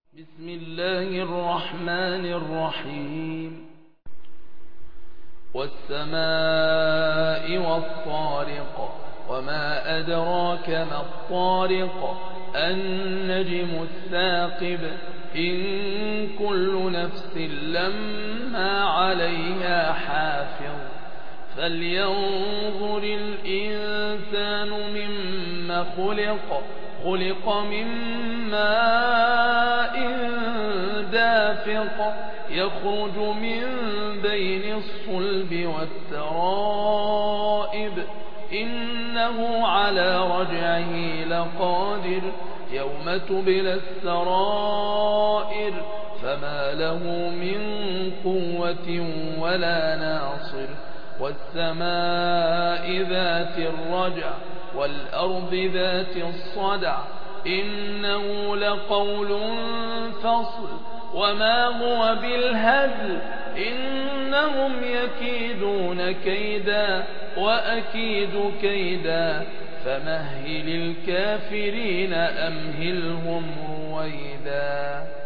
بسم الله الرحمن الرحيم والسماء والطارق وما أدراك ما الطارق النجم الثاقب إن كل نفس لما عليها حافظ فلينظر الإنسان مما خلق من ماء دافق يخرج من بين الصلب والترائب إنه على رجعه لقادر يوم تبلى السرائر فما له من قوة ولا ناصر والسماء ذات الرجع والأرض ذات الصدع إنه لقول فصل وما هو بالهزل إنهم يكيدون كيدا وأكيد كيدا فمهل الكافرين أمهلهم رويدا.